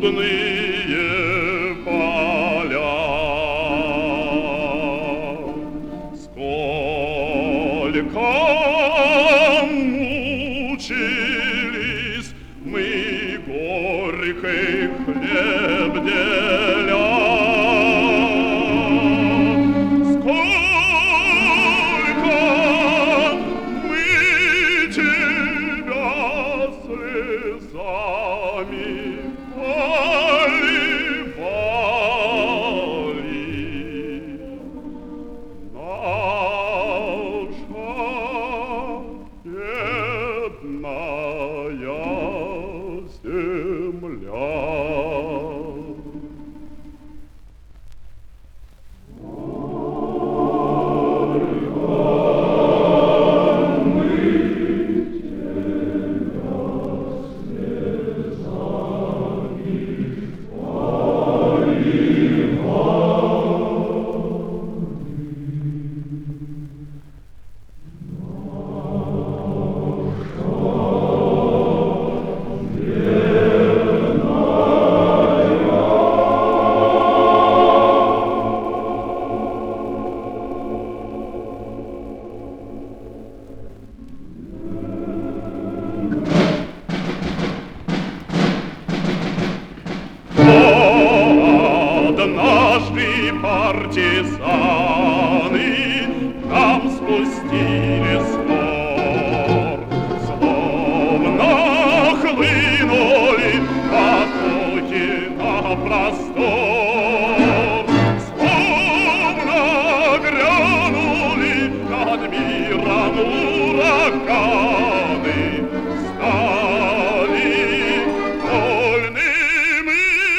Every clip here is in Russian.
трудные поля. Сколько мучились мы горький хлеб деля. Сколько мы тебя слезами поливали. Однажды партизаны нам спустили с гор, словно хлынули потоки на простор, словно грянули над миром ураганы, стали вольными.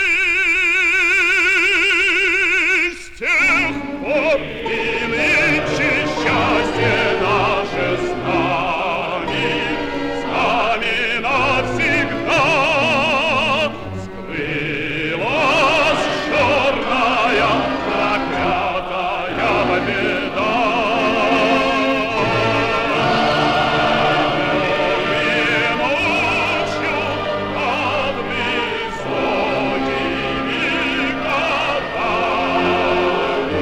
И нынче счастье наше с нами навсегда. Скрылась черная проклятая беда. Днем и ночью над высокими горами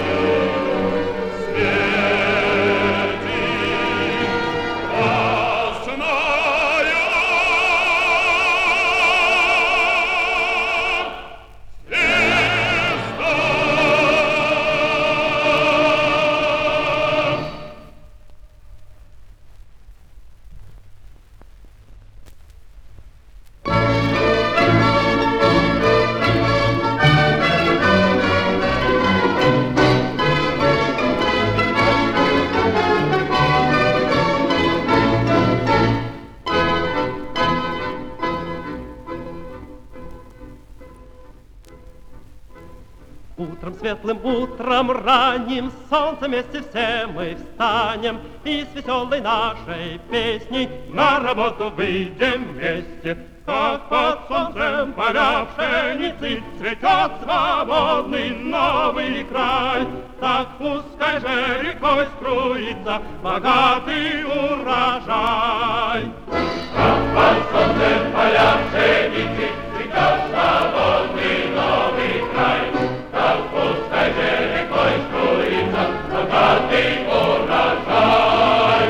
Утром, светлым утром, ранним солнцем вместе все мы встанем и с веселой нашей песней на работу выйдем вместе. Как под солнцем поля пшеницы цветет свободный новый край, так пускай же рекой струится богатый урожай. Как под солнцем поля пшеницы цветет свободный новый край, так пускай же рекой струится богатый урожай.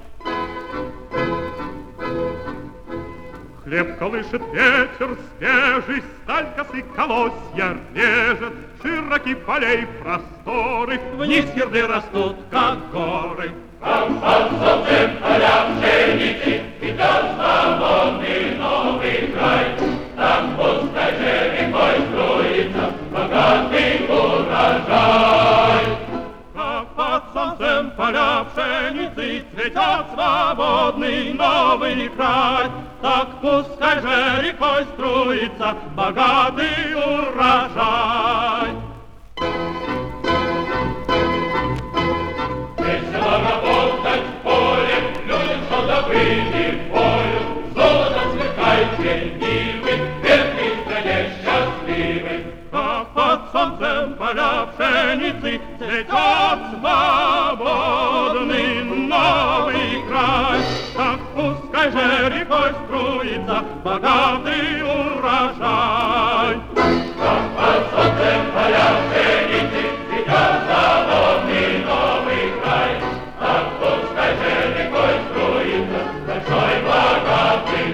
Хлеб колышет ветер свежий, сталь косы колосья режет, широки полей просторы, вниз ерды растут, как горы. Как под солнцем поля пшеницы цветет свободный новый край, так пускай же рекой струится богатый урожай. Как под солнцем поля пшеницы цветет свободный новый край, так пускай же рекой струится богатый урожай. Весело работать в поле, людям, что добрыми волю, золото сверкает ленивый, бедный в стране счастливый. Как под солнцем поля пшеницы цветет свободный новый край, так пускай пускай же рекой струится богатый урожай. Под солнцем поля пшеницы цветет заводный новый край. Так пускай же рекой струится большой богатый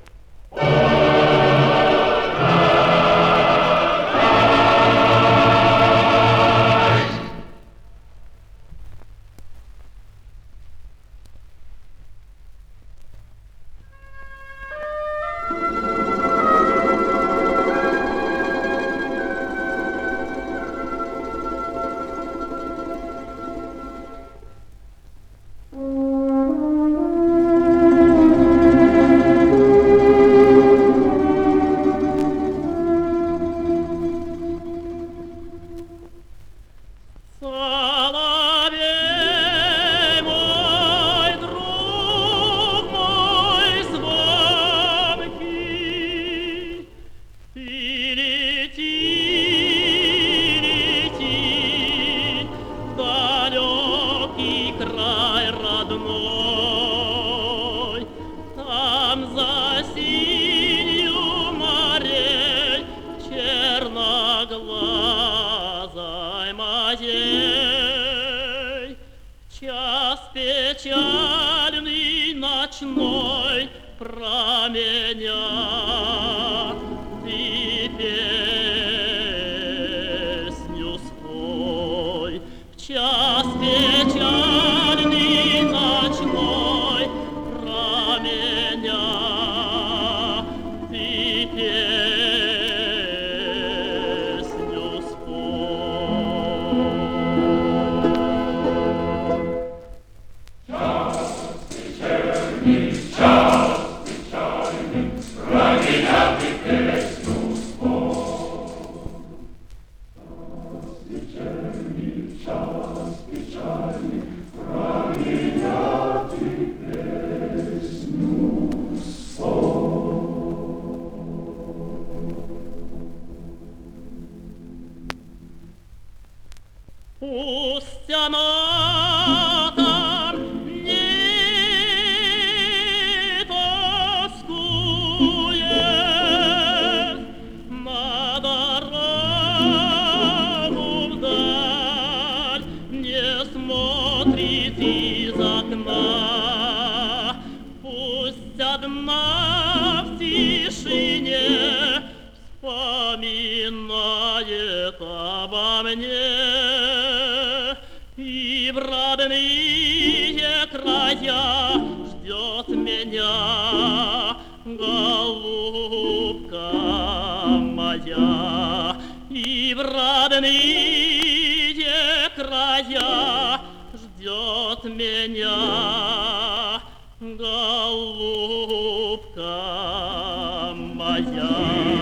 печальный ночной про меня ты песню спой. В час печальный ночной про меня ты песню спой. Пусть она там не тоскует, на дорогу вдаль не смотрит из окна. Пусть одна в тишине вспоминает обо мне. И в родные края ждет меня голубка моя. И в родные края ждет меня голубка моя.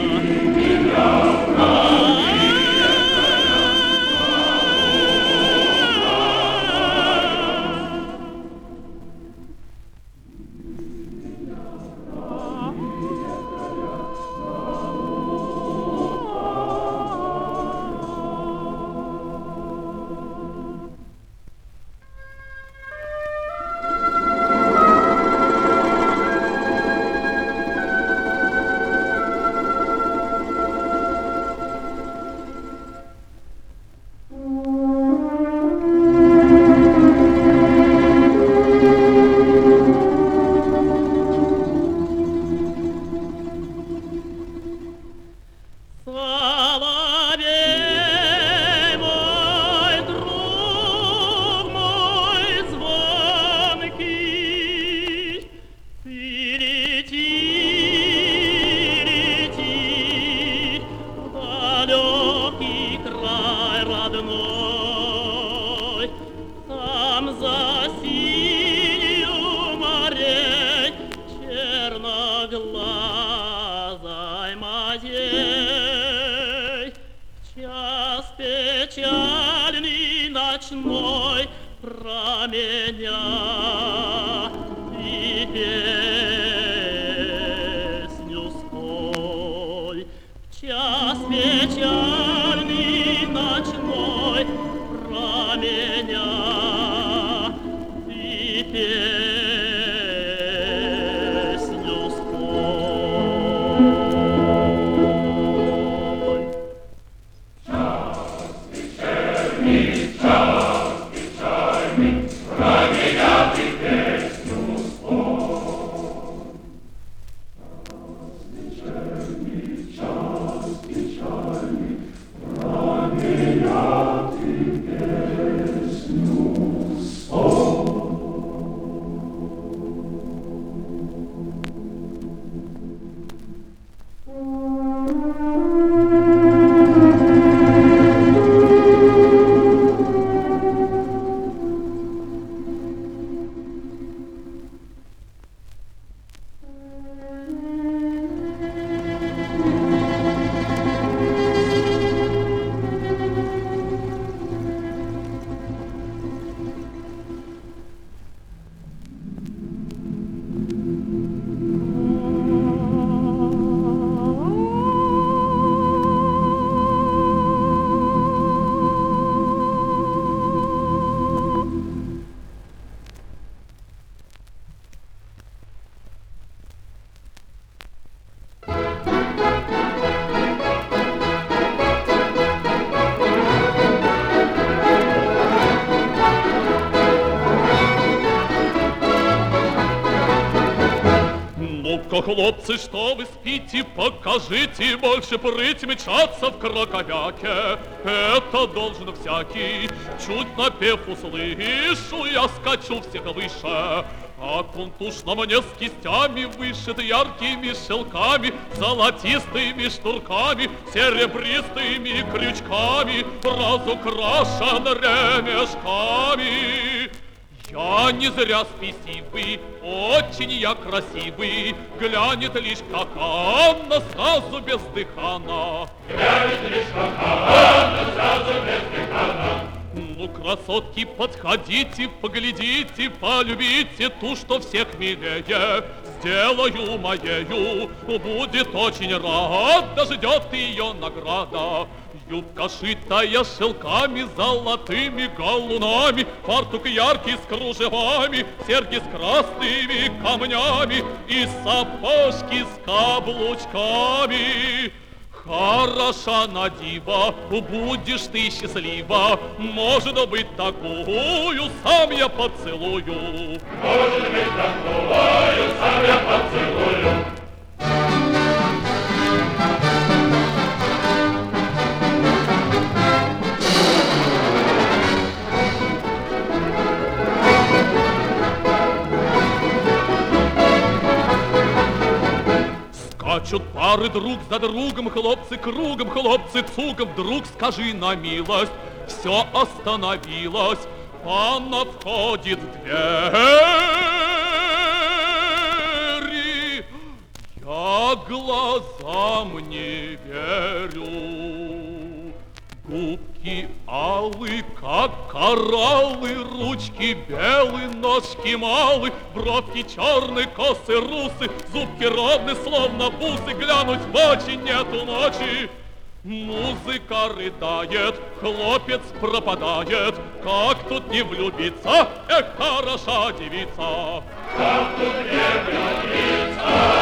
Черноглазой моей, час печальный ночной про меня и песню спой. Час печальный ночной про меня и песню Ну-ка, хлопцы, что вы спите, покажите больше прыть мчаться в краковяке. Это должен всякий, чуть напев услышу, я скачу всех выше. А кунтуш на мне с кистями вышит яркими шелками, золотистыми шнурками, серебристыми крючками, разукрашен ремешками. Я не зря спесивый, очень я красивый, глянет лишь как Анна, сразу бездыханно. Глянет лишь как Анна, сразу бездыханно. Ну, красотки, подходите, поглядите, полюбите ту, что всех милее. Сделаю моею, будет очень рада, ждет ее награда. Юбка шитая шелками, золотыми галунами, фартук яркий с кружевами, серьги с красными камнями и сапожки с каблучками. Хороша на диво, будешь ты счастлива, может быть, такую сам я поцелую. Может быть, такую сам я поцелую. Скачут пары друг за другом, хлопцы кругом, хлопцы цугом. Вдруг скажи на милость, все остановилось. Панна входит в двери. Я глазам не верю. Губки алые, как кораллы, ручки белые, ножки малые, бровки черные, косы русы, зубки ровны, словно бусы, глянуть в очи нету ночи. Музыка рыдает, хлопец пропадает, как тут не влюбиться, эх, хороша девица. Как тут не влюбиться?